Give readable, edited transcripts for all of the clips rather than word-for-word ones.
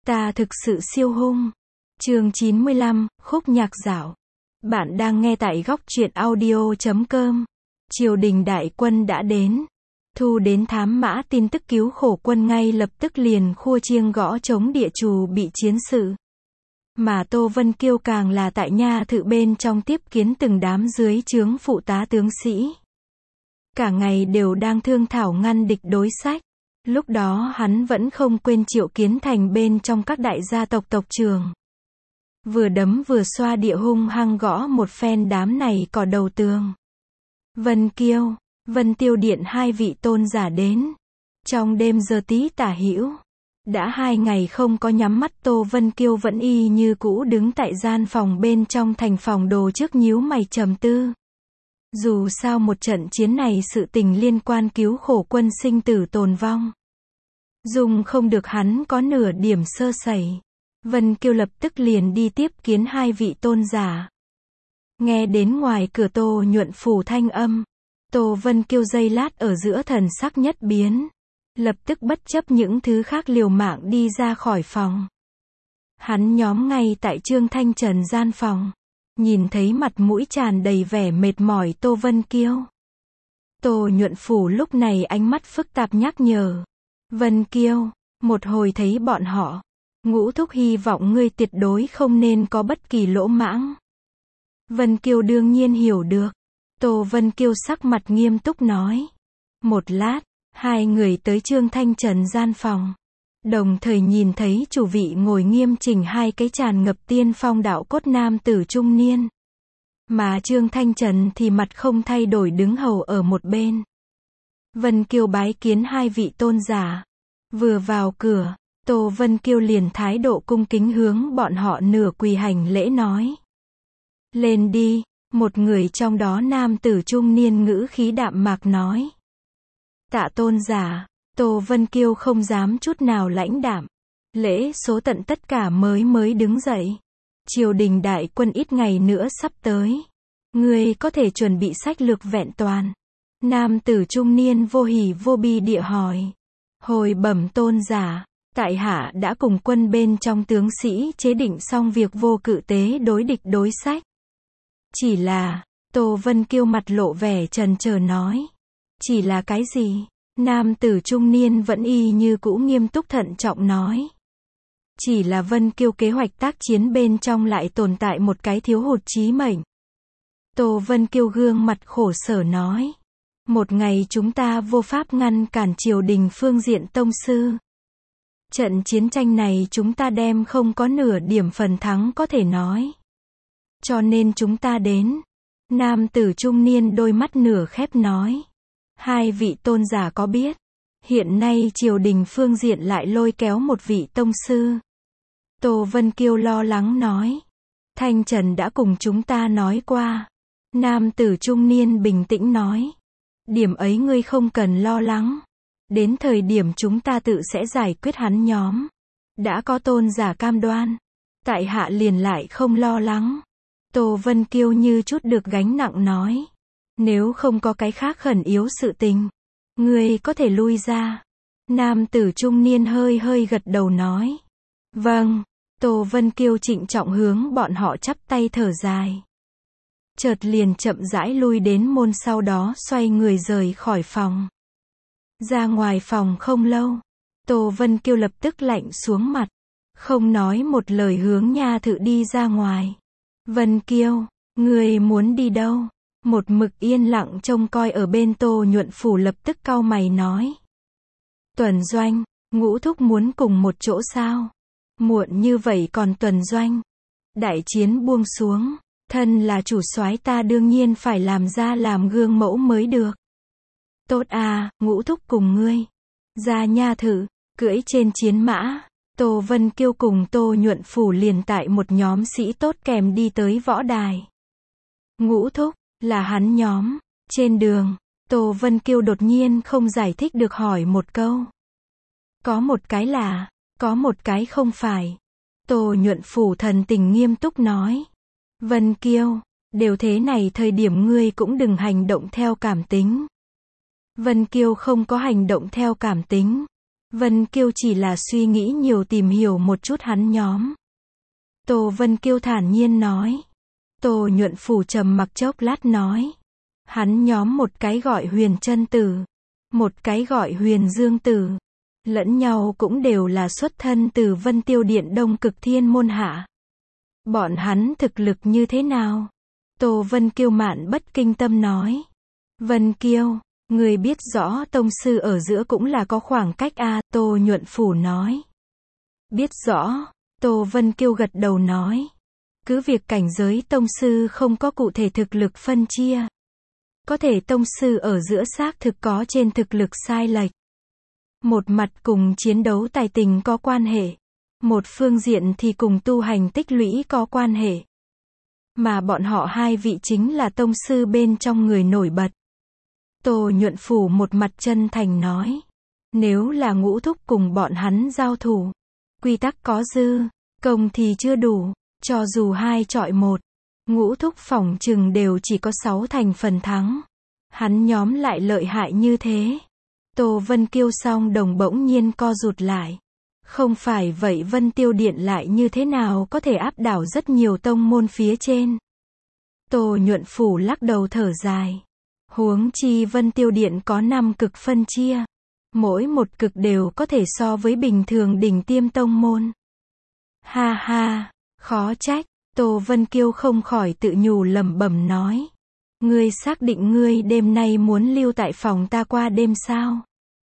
Ta thực sự siêu hung. Chương 95, khúc nhạc dạo. Bạn đang nghe tại góc truyện audio.com. Triều đình đại quân đã đến. Thu đến thám mã tin tức cứu khổ quân ngay lập tức liền khua chiêng gõ trống địa trù bị chiến sự. Mà Tô Vân Kiêu càng là tại nha thự bên trong tiếp kiến từng đám dưới trướng phụ tá tướng sĩ. Cả ngày đều đang thương thảo ngăn địch đối sách. Lúc đó hắn vẫn không quên Triệu Kiến Thành bên trong các đại gia tộc tộc trưởng. Vừa đấm vừa xoa địa hung hăng gõ một phen đám này cỏ đầu tường. Vân Kiêu, Vân Tiêu Điện hai vị tôn giả đến. Trong đêm giờ tí tả hữu. Đã 2 ngày không có nhắm mắt, Tô Vân Kiêu vẫn y như cũ đứng tại gian phòng bên trong thành phòng đồ trước nhíu mày trầm tư. Dù sao một trận chiến này sự tình liên quan cứu khổ quân sinh tử tồn vong. Dùng không được hắn có nửa điểm sơ sẩy. Vân Kiêu lập tức liền đi tiếp kiến hai vị tôn giả. Nghe đến ngoài cửa Tô Nhuận Phủ thanh âm. Tô Vân Kiêu giây lát ở giữa thần sắc nhất biến. Lập tức bất chấp những thứ khác liều mạng đi ra khỏi phòng. Hắn nhóm ngay tại Trương Thanh Trần gian phòng. Nhìn thấy mặt mũi tràn đầy vẻ mệt mỏi Tô Vân Kiêu. Tô Nhuận Phủ lúc này ánh mắt phức tạp nhắc nhở. Vân Kiêu, một hồi thấy bọn họ. Ngũ thúc hy vọng ngươi tuyệt đối không nên có bất kỳ lỗ mãng. Vân Kiêu đương nhiên hiểu được. Tô Vân Kiêu sắc mặt nghiêm túc nói. Một lát, hai người tới Trương Thanh Trần gian phòng. Đồng thời nhìn thấy chủ vị ngồi nghiêm chỉnh hai cái tràn ngập tiên phong đạo cốt nam tử trung niên. Mà Trương Thanh Trần thì mặt không thay đổi đứng hầu ở một bên. Vân Kiêu bái kiến hai vị tôn giả. Vừa vào cửa, Tô Vân Kiêu liền thái độ cung kính hướng bọn họ nửa quỳ hành lễ nói. Lên đi, một người trong đó nam tử trung niên ngữ khí đạm mạc nói. Tạ tôn giả. Tô Vân Kiêu không dám chút nào lãnh đạm. Lễ số tận tất cả mới đứng dậy. Triều đình đại quân ít ngày nữa sắp tới. Ngươi có thể chuẩn bị sách lược vẹn toàn. Nam tử trung niên vô hỉ vô bi địa hỏi. Hồi bẩm tôn giả, tại hạ đã cùng quân bên trong tướng sĩ chế định xong việc vô cự tế đối địch đối sách. Chỉ là, Tô Vân Kiêu mặt lộ vẻ trần trờ nói. Chỉ là cái gì? Nam tử trung niên vẫn y như cũ nghiêm túc thận trọng nói. Chỉ là Vân Kiêu kế hoạch tác chiến bên trong lại tồn tại một cái thiếu hụt chí mệnh. Tô Vân Kiêu gương mặt khổ sở nói. Một ngày chúng ta vô pháp ngăn cản triều đình phương diện tông sư. Trận chiến tranh này chúng ta đem không có nửa điểm phần thắng có thể nói. Cho nên chúng ta đến. Nam tử trung niên đôi mắt nửa khép nói. Hai vị tôn giả có biết, hiện nay triều đình phương diện lại lôi kéo một vị tông sư. Tô Vân Kiêu lo lắng nói. Thanh Trần đã cùng chúng ta nói qua. Nam tử trung niên bình tĩnh nói. Điểm ấy ngươi không cần lo lắng. Đến thời điểm chúng ta tự sẽ giải quyết hắn nhóm. Đã có tôn giả cam đoan. Tại hạ liền lại không lo lắng. Tô Vân Kiêu như chút được gánh nặng nói. Nếu không có cái khác khẩn yếu sự tình, ngươi có thể lui ra. Nam tử trung niên hơi gật đầu nói. Vâng. Tô Vân Kiêu trịnh trọng hướng bọn họ chắp tay thở dài. Chợt liền chậm rãi lui đến môn, sau đó xoay người rời khỏi phòng. Ra ngoài phòng không lâu, Tô Vân Kiêu lập tức lạnh xuống mặt. Không nói một lời hướng nha thự đi ra ngoài. Vân Kiêu, ngươi muốn đi đâu? Một mực yên lặng trông coi ở bên Tô Nhuận Phủ lập tức cau mày nói. Tuần doanh, ngũ thúc muốn cùng một chỗ sao? Muộn như vậy còn tuần doanh. Đại chiến buông xuống, thân là chủ soái ta đương nhiên phải làm ra làm gương mẫu mới được. Tốt à, ngũ thúc cùng ngươi. Ra nha thự, cưỡi trên chiến mã. Tô Vân Kiêu cùng Tô Nhuận Phủ liền tại một nhóm sĩ tốt kèm đi tới võ đài. Ngũ thúc. Là hắn nhóm. Trên đường, Tô Vân Kiêu đột nhiên không giải thích được hỏi một câu. Có một cái là, có một cái không phải. Tô Nhuận Phủ thần tình nghiêm túc nói. Vân Kiêu, đều thế này thời điểm ngươi cũng đừng hành động theo cảm tính. Vân Kiêu không có hành động theo cảm tính. Vân Kiêu chỉ là suy nghĩ nhiều tìm hiểu một chút hắn nhóm. Tô Vân Kiêu thản nhiên nói. Tô Nhuận Phủ trầm mặc chốc lát nói. Hắn nhóm một cái gọi Huyền Chân Tử, một cái gọi Huyền Dương Tử. Lẫn nhau cũng đều là xuất thân từ Vân Tiêu Điện Đông Cực Thiên môn hạ. Bọn hắn thực lực như thế nào? Tô Vân Kiêu mạn bất kinh tâm nói. Vân Kiêu, người biết rõ tông sư ở giữa cũng là có khoảng cách a, Tô Nhuận Phủ nói. Biết rõ, Tô Vân Kiêu gật đầu nói. Cứ việc cảnh giới tông sư không có cụ thể thực lực phân chia. Có thể tông sư ở giữa xác thực có trên thực lực sai lệch. Một mặt cùng chiến đấu tài tình có quan hệ. Một phương diện thì cùng tu hành tích lũy có quan hệ. Mà bọn họ hai vị chính là tông sư bên trong người nổi bật. Tô Nhuận Phủ một mặt chân thành nói. Nếu là Ngũ Thúc cùng bọn hắn giao thủ, quy tắc có dư, công thì chưa đủ, cho dù 2 chọi 1, Ngũ Thúc phỏng chừng đều chỉ có 6 thành phần thắng. Hắn nhóm lại lợi hại như thế. Tô Vân Kiêu song đồng bỗng nhiên co rụt lại. Không phải vậy Vân Tiêu Điện lại như thế nào có thể áp đảo rất nhiều tông môn phía trên. Tô Nhuận Phủ lắc đầu thở dài. Huống chi Vân Tiêu Điện có 5 cực phân chia. Mỗi một cực đều có thể so với bình thường đỉnh tiêm tông môn. Ha ha, khó trách, Tô Vân Kiêu không khỏi tự nhủ lẩm bẩm nói. Ngươi xác định ngươi đêm nay muốn lưu tại phòng ta qua đêm sao?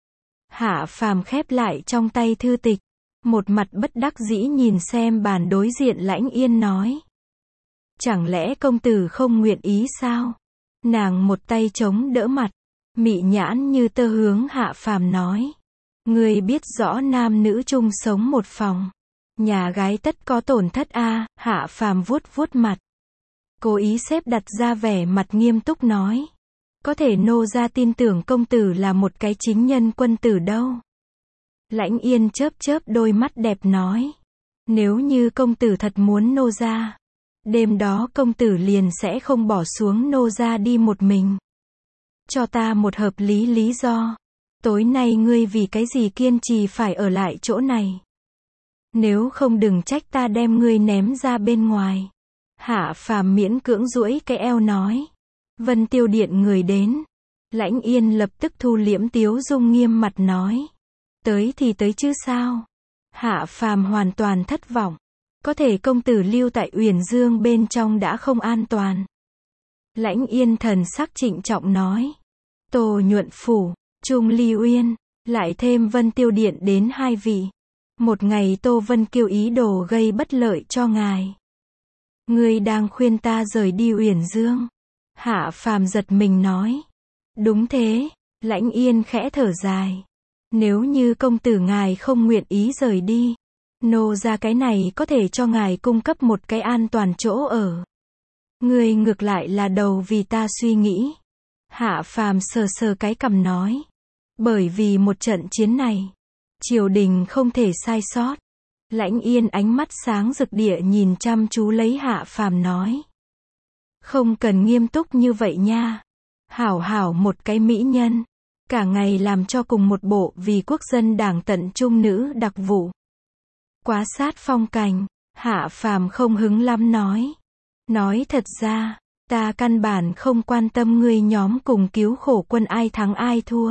Hạ Phàm khép lại trong tay thư tịch. Một mặt bất đắc dĩ nhìn xem bàn đối diện Lãnh Yên nói. Chẳng lẽ công tử không nguyện ý sao? Nàng một tay chống đỡ mặt. Mị nhãn như tơ hướng Hạ Phàm nói. Ngươi biết rõ nam nữ chung sống một phòng. Nhà gái tất có tổn thất a. Hạ Phàm vuốt vuốt mặt. Cố ý xếp đặt ra vẻ mặt nghiêm túc nói. Có thể nô gia tin tưởng công tử là một cái chính nhân quân tử đâu. Lãnh Yên chớp chớp đôi mắt đẹp nói. Nếu như công tử thật muốn nô gia, đêm đó công tử liền sẽ không bỏ xuống nô gia đi một mình. Cho ta một hợp lý lý do. Tối nay ngươi vì cái gì kiên trì phải ở lại chỗ này? Nếu không đừng trách ta đem ngươi ném ra bên ngoài. Hạ Phàm miễn cưỡng duỗi cái eo nói. Vân Tiêu Điện người đến. Lãnh Yên lập tức thu liễm tiếu dung nghiêm mặt nói. Tới thì tới chứ sao? Hạ Phàm hoàn toàn thất vọng. Có thể công tử lưu tại Uyển Dương bên trong đã không an toàn. Lãnh Yên thần sắc trịnh trọng nói. Tô Nhuận Phủ, Trung Ly Uyên, lại thêm Vân Tiêu Điện đến 2 vị. Một ngày Tô Vân Kiêu ý đồ gây bất lợi cho ngài. Ngươi đang khuyên ta rời đi Uyển Dương. Hạ Phàm giật mình nói. Đúng thế, Lãnh Yên khẽ thở dài. Nếu như công tử ngài không nguyện ý rời đi, nô ra cái này có thể cho ngài cung cấp một cái an toàn chỗ ở. Ngươi ngược lại là đầu vì ta suy nghĩ. Hạ Phàm sờ sờ cái cằm nói. Bởi vì một trận chiến này, triều đình không thể sai sót. Lãnh Yên ánh mắt sáng rực địa nhìn chăm chú lấy Hạ Phàm nói. Không cần nghiêm túc như vậy nha. Hảo hảo một cái mỹ nhân. Cả ngày làm cho cùng một bộ vì quốc dân đảng tận trung nữ đặc vụ. Quá sát phong cảnh. Hạ Phàm không hứng lắm nói. Nói thật ra, ta căn bản không quan tâm ngươi nhóm cùng cứu khổ quân ai thắng ai thua.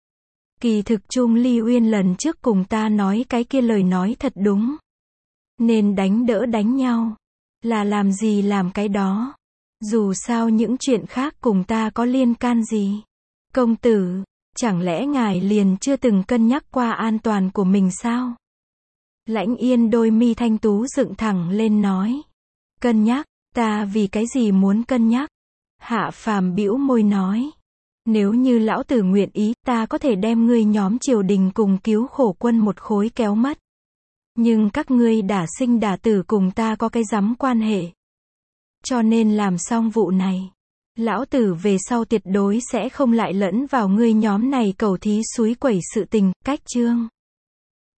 Kỳ thực Trung Ly Uyên lần trước cùng ta nói cái kia lời nói thật đúng. Nên đánh đỡ đánh nhau. Là làm gì làm cái đó. Dù sao những chuyện khác cùng ta có liên can gì. Công tử, chẳng lẽ ngài liền chưa từng cân nhắc qua an toàn của mình sao? Lãnh Yên đôi mi thanh tú dựng thẳng lên nói. Cân nhắc, ta vì cái gì muốn cân nhắc? Hạ Phàm bĩu môi nói. Nếu như lão tử nguyện ý, ta có thể đem ngươi nhóm triều đình cùng cứu khổ quân một khối kéo mất. Nhưng các ngươi đả sinh đả tử cùng ta có cái rắm quan hệ. Cho nên làm xong vụ này, lão tử về sau tuyệt đối sẽ không lại lẫn vào ngươi nhóm này cầu thí suối quẩy sự tình, cách chương.